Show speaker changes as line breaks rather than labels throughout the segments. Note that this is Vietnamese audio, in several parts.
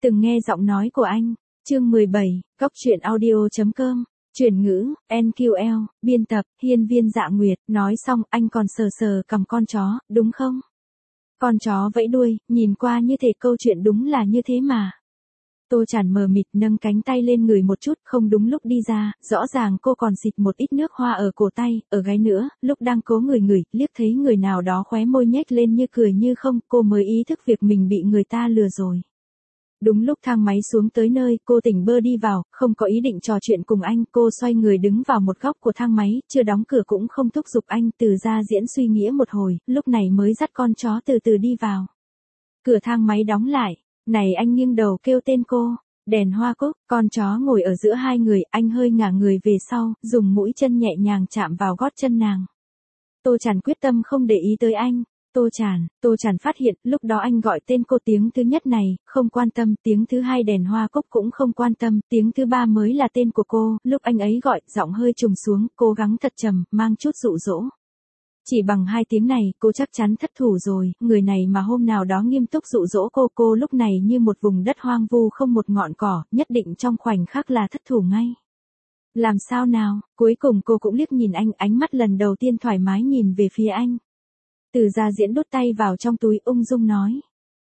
từng nghe giọng nói của anh. Chương 17, Cóc truyện audio.com. Chuyển ngữ, NQL, biên tập, Hiên Viên Dạ Nguyệt. Nói xong, anh còn sờ sờ cầm con chó, đúng không? Con chó vẫy đuôi, nhìn qua như thể câu chuyện đúng là như thế mà. Tô Chản mờ mịt nâng cánh tay lên người một chút, không đúng lúc đi ra, rõ ràng cô còn xịt một ít nước hoa ở cổ tay, ở gáy nữa, lúc đang cố ngửi, liếc thấy người nào đó khóe môi nhếch lên như cười như không, cô mới ý thức việc mình bị người ta lừa rồi. Đúng lúc thang máy xuống tới nơi, cô tỉnh bơ đi vào, không có ý định trò chuyện cùng anh, cô xoay người đứng vào một góc của thang máy, chưa đóng cửa cũng không thúc giục anh, Từ Gia Diễn suy nghĩ một hồi, lúc này mới dắt con chó từ từ đi vào. Cửa thang máy đóng lại, này anh nghiêng đầu kêu tên cô, đèn hoa cúc, con chó ngồi ở giữa hai người, anh hơi ngả người về sau, dùng mũi chân nhẹ nhàng chạm vào gót chân nàng. Tô Chản quyết tâm không để ý tới anh. Tô Chản phát hiện, lúc đó anh gọi tên cô tiếng thứ nhất này, không quan tâm, tiếng thứ hai đèn hoa cúc cũng không quan tâm, tiếng thứ ba mới là tên của cô, lúc anh ấy gọi, giọng hơi trùng xuống, cố gắng thật trầm, mang chút dụ dỗ. Chỉ bằng hai tiếng này, cô chắc chắn thất thủ rồi, người này mà hôm nào đó nghiêm túc dụ dỗ cô lúc này như một vùng đất hoang vu không một ngọn cỏ, nhất định trong khoảnh khắc là thất thủ ngay. Làm sao nào, cuối cùng cô cũng liếc nhìn anh, ánh mắt lần đầu tiên thoải mái nhìn về phía anh. Từ Gia Diễn đút tay vào trong túi ung dung nói.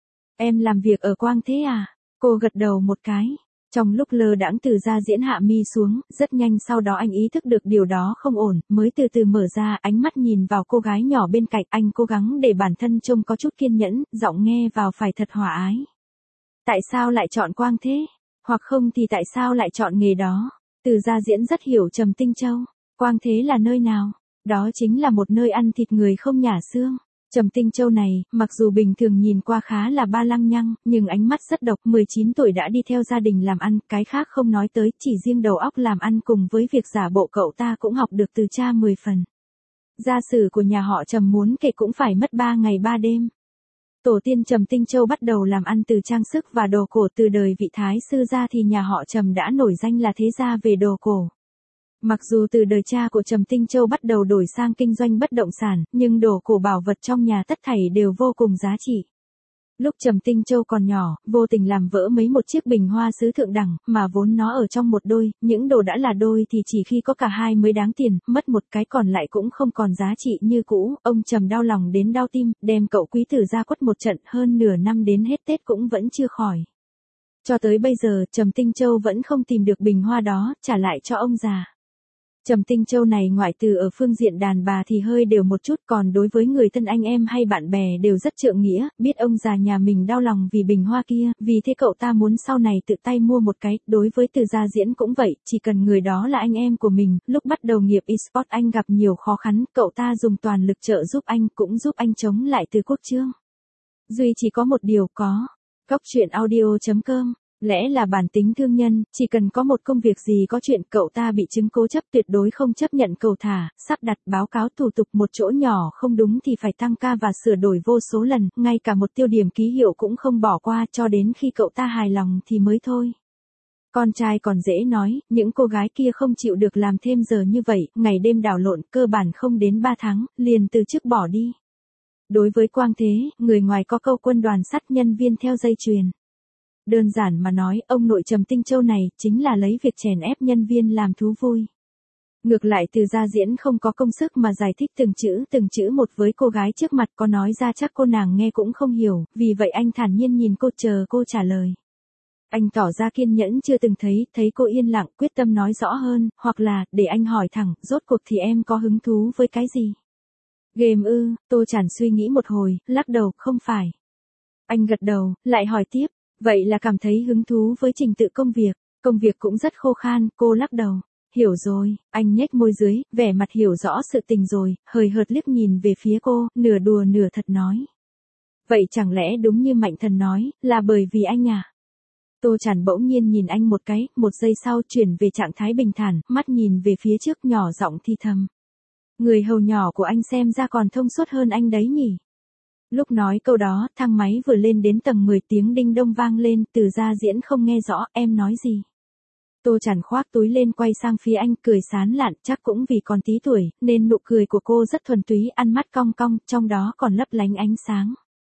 Em làm việc ở Quang Thế à? Cô gật đầu một cái. Trong lúc lơ đãng Từ Gia Diễn hạ mi xuống, rất nhanh sau đó anh ý thức được điều đó không ổn, mới từ từ mở ra ánh mắt nhìn vào cô gái nhỏ bên cạnh, anh cố gắng để bản thân trông có chút kiên nhẫn, giọng nghe vào phải thật hòa ái. Tại sao lại chọn Quang Thế? Hoặc không thì tại sao lại chọn nghề đó? Từ Gia Diễn rất hiểu Trầm Tinh Châu. Quang Thế là nơi nào? Đó chính là một nơi ăn thịt người không nhả xương. Trầm Tinh Châu này, mặc dù bình thường nhìn qua khá là ba lăng nhăng, nhưng ánh mắt rất độc, 19 tuổi đã đi theo gia đình làm ăn, cái khác không nói tới, chỉ riêng đầu óc làm ăn cùng với việc giả bộ cậu ta cũng học được từ cha 10 phần. Gia sử của nhà họ Trầm muốn kể cũng phải mất 3 ngày 3 đêm. Tổ tiên Trầm Tinh Châu bắt đầu làm ăn từ trang sức và đồ cổ, từ đời vị thái sư gia thì nhà họ Trầm đã nổi danh là thế gia về đồ cổ. Mặc dù từ đời cha của Trầm Tinh Châu bắt đầu đổi sang kinh doanh bất động sản, nhưng đồ cổ bảo vật trong nhà tất thảy đều vô cùng giá trị. Lúc Trầm Tinh Châu còn nhỏ, vô tình làm vỡ mấy một chiếc bình hoa sứ thượng đẳng, mà vốn nó ở trong một đôi, những đồ đã là đôi thì chỉ khi có cả hai mới đáng tiền, mất một cái còn lại cũng không còn giá trị như cũ, ông Trầm đau lòng đến đau tim, đem cậu quý tử ra quất một trận, hơn nửa năm đến hết Tết cũng vẫn chưa khỏi. Cho tới bây giờ, Trầm Tinh Châu vẫn không tìm được bình hoa đó, trả lại cho ông già. Trầm Tinh Châu này ngoại trừ ở phương diện đàn bà thì hơi đều một chút, còn đối với người thân anh em hay bạn bè đều rất trượng nghĩa, biết ông già nhà mình đau lòng vì bình hoa kia, vì thế cậu ta muốn sau này tự tay mua một cái, đối với Từ Gia Diễn cũng vậy, chỉ cần người đó là anh em của mình, lúc bắt đầu nghiệp eSport anh gặp nhiều khó khăn, cậu ta dùng toàn lực trợ giúp anh, cũng giúp anh chống lại Từ Quốc Chương. Duy chỉ có một điều có, Cóc truyện audio.com. Lẽ là bản tính thương nhân, chỉ cần có một công việc gì có chuyện cậu ta bị chứng cố chấp tuyệt đối không chấp nhận cầu thả, sắp đặt báo cáo thủ tục một chỗ nhỏ không đúng thì phải tăng ca và sửa đổi vô số lần, ngay cả một tiêu điểm ký hiệu cũng không bỏ qua cho đến khi cậu ta hài lòng thì mới thôi. Con trai còn dễ nói, những cô gái kia không chịu được làm thêm giờ như vậy, ngày đêm đảo lộn, cơ bản không đến 3 tháng, liền từ chức bỏ đi. Đối với Quang Thế, người ngoài có câu quân đoàn sắt nhân viên theo dây chuyền. Đơn giản mà nói, ông nội Trầm Tinh Châu này, chính là lấy việc chèn ép nhân viên làm thú vui. Ngược lại Từ Gia Diễn không có công sức mà giải thích từng chữ một với cô gái trước mặt, có nói ra chắc cô nàng nghe cũng không hiểu, vì vậy anh thản nhiên nhìn cô chờ cô trả lời. Anh tỏ ra kiên nhẫn chưa từng thấy cô yên lặng, quyết tâm nói rõ hơn, hoặc là, để anh hỏi thẳng, rốt cuộc thì em có hứng thú với cái gì? Game ư? Tô Chản suy nghĩ một hồi, lắc đầu, không phải. Anh gật đầu, lại hỏi tiếp. Vậy là cảm thấy hứng thú với trình tự công việc cũng rất khô khan, cô lắc đầu. Hiểu rồi, anh nhếch môi dưới, vẻ mặt hiểu rõ sự tình rồi, hời hợt liếc nhìn về phía cô, nửa đùa nửa thật nói. Vậy chẳng lẽ đúng như Mạnh Thần nói, là bởi vì anh à? Tô Chản bỗng nhiên nhìn anh một cái, một giây sau chuyển về trạng thái bình thản, mắt nhìn về phía trước nhỏ giọng thì thầm. Người hầu nhỏ của anh xem ra còn thông suốt hơn anh đấy nhỉ? Lúc nói câu đó, thang máy vừa lên đến tầng 10 tiếng đinh đông vang lên, Từ Gia Diễn không nghe rõ, em nói gì. Tô Chản khoác túi lên quay sang phía anh, cười sán lạn, chắc cũng vì còn tí tuổi, nên nụ cười của cô rất thuần túy, ăn mắt cong cong, trong đó còn lấp lánh ánh sáng.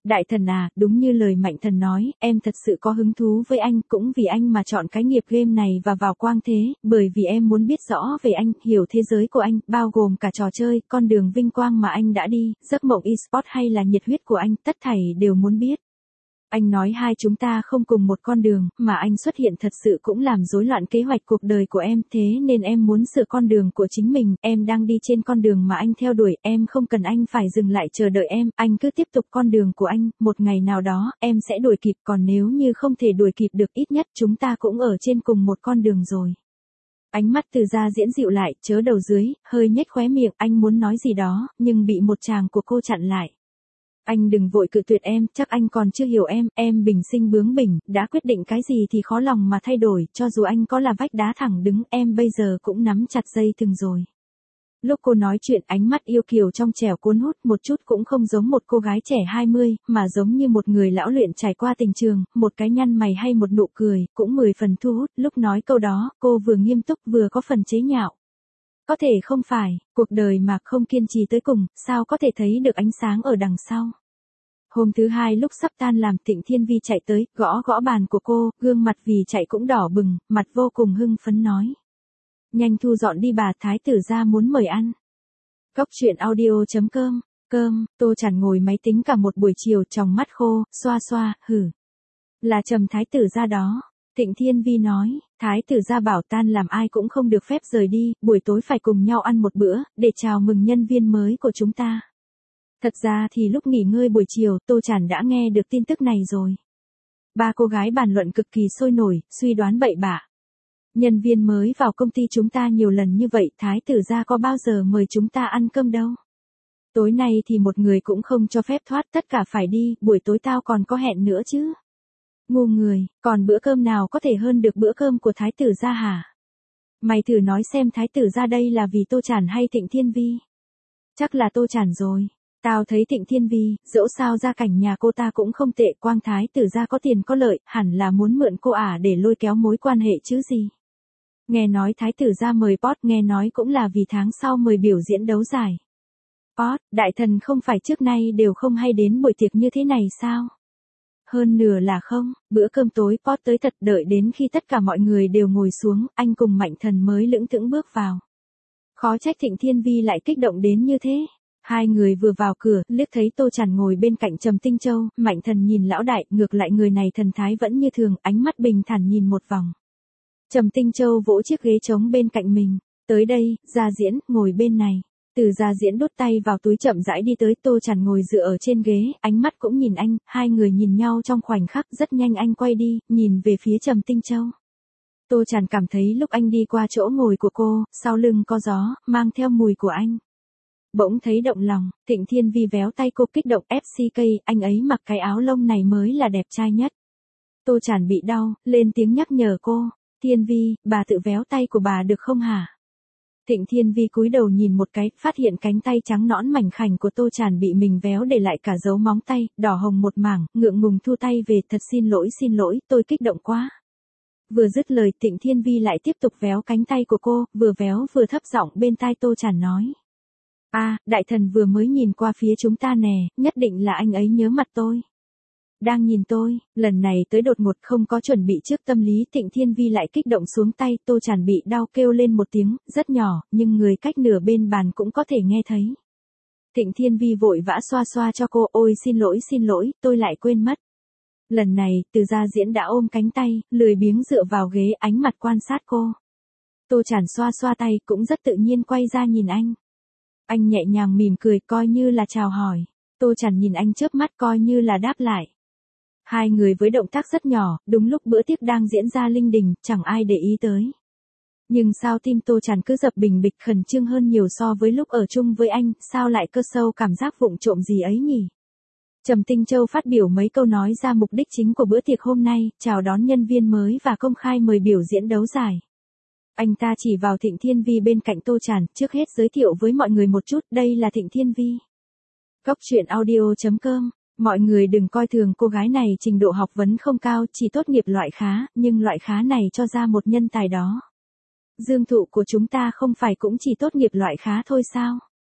Đại thần à, đúng như lời Mạnh Thần nói, em thật sự có hứng thú với anh, cũng vì anh mà chọn cái nghiệp game này và vào quang thế, bởi vì em muốn biết rõ về anh, hiểu thế giới của anh, bao gồm cả trò chơi, con đường vinh quang mà anh đã đi, giấc mộng eSport hay là nhiệt huyết của anh, tất thảy đều muốn biết. Anh nói hai chúng ta không cùng một con đường, mà anh xuất hiện thật sự cũng làm rối loạn kế hoạch cuộc đời của em, thế nên em muốn sửa con đường của chính mình, em đang đi trên con đường mà anh theo đuổi, em không cần anh phải dừng lại chờ đợi em, anh cứ tiếp tục con đường của anh, một ngày nào đó, em sẽ đuổi kịp, còn nếu như không thể đuổi kịp được ít nhất chúng ta cũng ở trên cùng một con đường rồi. Ánh mắt Từ Gia Diễn dịu lại, chớ đầu dưới, hơi nhếch khóe miệng, anh muốn nói gì đó, nhưng bị một tràng của cô chặn lại. Anh đừng vội cự tuyệt em, chắc anh còn chưa hiểu em bình sinh bướng bỉnh, đã quyết định cái gì thì khó lòng mà thay đổi, cho dù anh có là vách đá thẳng đứng, em bây giờ cũng nắm chặt dây thừng rồi. Lúc cô nói chuyện, ánh mắt yêu kiều trong trẻo cuốn hút, một chút cũng không giống một cô gái trẻ 20, mà giống như một người lão luyện trải qua tình trường, một cái nhăn mày hay một nụ cười, cũng 10 phần thu hút, lúc nói câu đó, cô vừa nghiêm túc vừa có phần chế nhạo. Có thể không phải, cuộc đời mà không kiên trì tới cùng, sao có thể thấy được ánh sáng ở đằng sau. Hôm thứ hai lúc sắp tan làm, Tịnh Thiên Vi chạy tới, gõ gõ bàn của cô, gương mặt vì chạy cũng đỏ bừng, mặt vô cùng hưng phấn nói. Nhanh thu dọn đi bà, thái tử gia muốn mời ăn. Cốc truyện audio.com, Tô Chản ngồi máy tính cả một buổi chiều, tròng mắt khô, xoa xoa, hử. Là Trầm thái tử gia đó. Tịnh Thiên Vi nói, thái tử gia bảo tan làm ai cũng không được phép rời đi, buổi tối phải cùng nhau ăn một bữa, để chào mừng nhân viên mới của chúng ta. Thật ra thì lúc nghỉ ngơi buổi chiều, Tô Chản đã nghe được tin tức này rồi. Ba cô gái bàn luận cực kỳ sôi nổi, suy đoán bậy bạ. Nhân viên mới vào công ty chúng ta nhiều lần như vậy, thái tử gia có bao giờ mời chúng ta ăn cơm đâu. Tối nay thì một người cũng không cho phép thoát, tất cả phải đi, buổi tối tao còn có hẹn nữa chứ. Ngu người, còn bữa cơm nào có thể hơn được bữa cơm của thái tử gia hả? Mày thử nói xem thái tử gia đây là vì Tô Chản hay Tịnh Thiên Vi? Chắc là Tô Chản rồi. Tao thấy Tịnh Thiên Vi, dẫu sao gia cảnh nhà cô ta cũng không tệ, quang thái tử gia có tiền có lợi, hẳn là muốn mượn cô để lôi kéo mối quan hệ chứ gì. Nghe nói thái tử gia mời Pot, nghe nói cũng là vì tháng sau mời biểu diễn đấu giải. Pot, đại thần không phải trước nay đều không hay đến buổi tiệc như thế này sao? Hơn nửa là không, bữa cơm tối Pot tới thật, đợi đến khi tất cả mọi người đều ngồi xuống, anh cùng Mạnh Thần mới lững thững bước vào. Khó trách Tịnh Thiên Vi lại kích động đến như thế. Hai người vừa vào cửa, liếc thấy Tô Chản ngồi bên cạnh Trầm Tinh Châu, Mạnh Thần nhìn lão đại, ngược lại người này thần thái vẫn như thường, ánh mắt bình thản nhìn một vòng. Trầm Tinh Châu vỗ chiếc ghế trống bên cạnh mình, tới đây, Gia Diễn, ngồi bên này. Từ Gia Diễn đút tay vào túi chậm rãi đi tới, Tô Chản ngồi dựa ở trên ghế, ánh mắt cũng nhìn anh, hai người nhìn nhau trong khoảnh khắc, rất nhanh anh quay đi, nhìn về phía Trầm Tinh Châu. Tô Chản cảm thấy lúc anh đi qua chỗ ngồi của cô, sau lưng có gió, mang theo mùi của anh. Bỗng thấy động lòng, Tịnh Thiên Vi véo tay cô kích động, FCK, anh ấy mặc cái áo lông này mới là đẹp trai nhất. Tô Chản bị đau, lên tiếng nhắc nhở cô, Thiên Vi, bà tự véo tay của bà được không hả? Tịnh Thiên Vi cúi đầu nhìn một cái, phát hiện cánh tay trắng nõn mảnh khảnh của Tô Chản bị mình véo để lại cả dấu móng tay, đỏ hồng một mảng, ngượng ngùng thu tay về, thật xin lỗi, tôi kích động quá. Vừa dứt lời, Tịnh Thiên Vi lại tiếp tục véo cánh tay của cô, vừa véo vừa thấp giọng bên tai Tô Chản nói. Đại thần vừa mới nhìn qua phía chúng ta nè, nhất định là anh ấy nhớ mặt tôi. Đang nhìn tôi, lần này tới đột ngột không có chuẩn bị trước tâm lý, Tịnh Thiên Vi lại kích động xuống tay, Tô Chản bị đau kêu lên một tiếng, rất nhỏ, nhưng người cách nửa bên bàn cũng có thể nghe thấy. Tịnh Thiên Vi vội vã xoa xoa cho cô, ôi xin lỗi, tôi lại quên mất. Lần này, Từ Gia Diễn đã ôm cánh tay, lười biếng dựa vào ghế, ánh mặt quan sát cô. Tô Chản xoa xoa tay, cũng rất tự nhiên quay ra nhìn anh. Anh nhẹ nhàng mỉm cười, coi như là chào hỏi. Tô Chản nhìn anh chớp mắt, coi như là đáp lại. Hai người với động tác rất nhỏ, đúng lúc bữa tiệc đang diễn ra linh đình, chẳng ai để ý tới. Nhưng sao tim Tô Chản cứ dập bình bịch, khẩn trương hơn nhiều so với lúc ở chung với anh, sao lại cơ sâu cảm giác vụng trộm gì ấy nhỉ? Trầm Tinh Châu phát biểu mấy câu nói ra mục đích chính của bữa tiệc hôm nay, chào đón nhân viên mới và công khai mời biểu diễn đấu giải. Anh ta chỉ vào Tịnh Thiên Vi bên cạnh Tô Chản, trước hết giới thiệu với mọi người một chút, đây là Tịnh Thiên Vi. Cốc truyện audio.com, mọi người đừng coi thường cô gái này, trình độ học vấn không cao, chỉ tốt nghiệp loại khá, nhưng loại khá này cho ra một nhân tài đó. Dương Thụ của chúng ta không phải cũng chỉ tốt nghiệp loại khá thôi sao?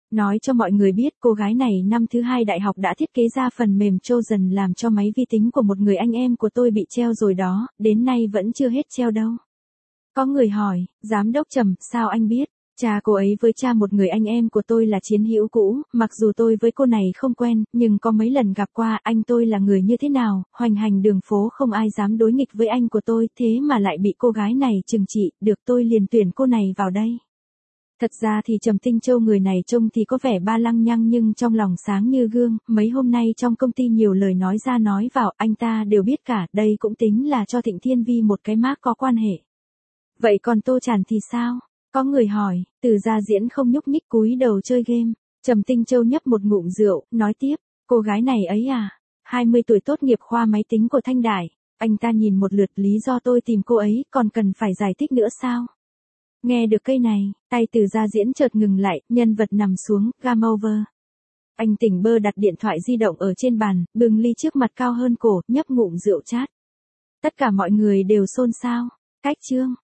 Nói cho mọi người biết cô gái này năm thứ 2 đại học đã thiết kế ra phần mềm Trojan làm cho máy vi tính của một người anh em của tôi bị treo rồi đó, đến nay vẫn chưa hết treo đâu. Có người hỏi, giám đốc Trầm, sao anh biết? Cha cô ấy với cha một người anh em của tôi là chiến hữu cũ, mặc dù tôi với cô này không quen, nhưng có mấy lần gặp qua anh tôi là người như thế nào, hoành hành đường phố không ai dám đối nghịch với anh của tôi, thế mà lại bị cô gái này trừng trị, được tôi liền tuyển cô này vào đây. Thật ra thì Trầm Tinh Châu người này trông thì có vẻ ba lăng nhăng nhưng trong lòng sáng như gương, mấy hôm nay trong công ty nhiều lời nói ra nói vào, anh ta đều biết cả, đây cũng tính là cho Thịnh Thiên Vi một cái mác có quan hệ. Vậy còn Tô Tràn thì sao? Có người hỏi, Từ Gia Diễn không nhúc nhích cúi đầu chơi game. Trầm Tinh Châu nhấp một ngụm rượu, nói tiếp, cô gái này ấy à, 20 tuổi tốt nghiệp khoa máy tính của Thanh Đại. Anh ta nhìn một lượt, lý do tôi tìm cô ấy còn cần phải giải thích nữa sao? Nghe được cây này, tay Từ Gia Diễn chợt ngừng lại, nhân vật nằm xuống, game over. Anh tỉnh bơ đặt điện thoại di động ở trên bàn, bưng ly trước mặt cao hơn cổ, nhấp ngụm rượu chát. Tất cả mọi người đều xôn xao. Cách chương.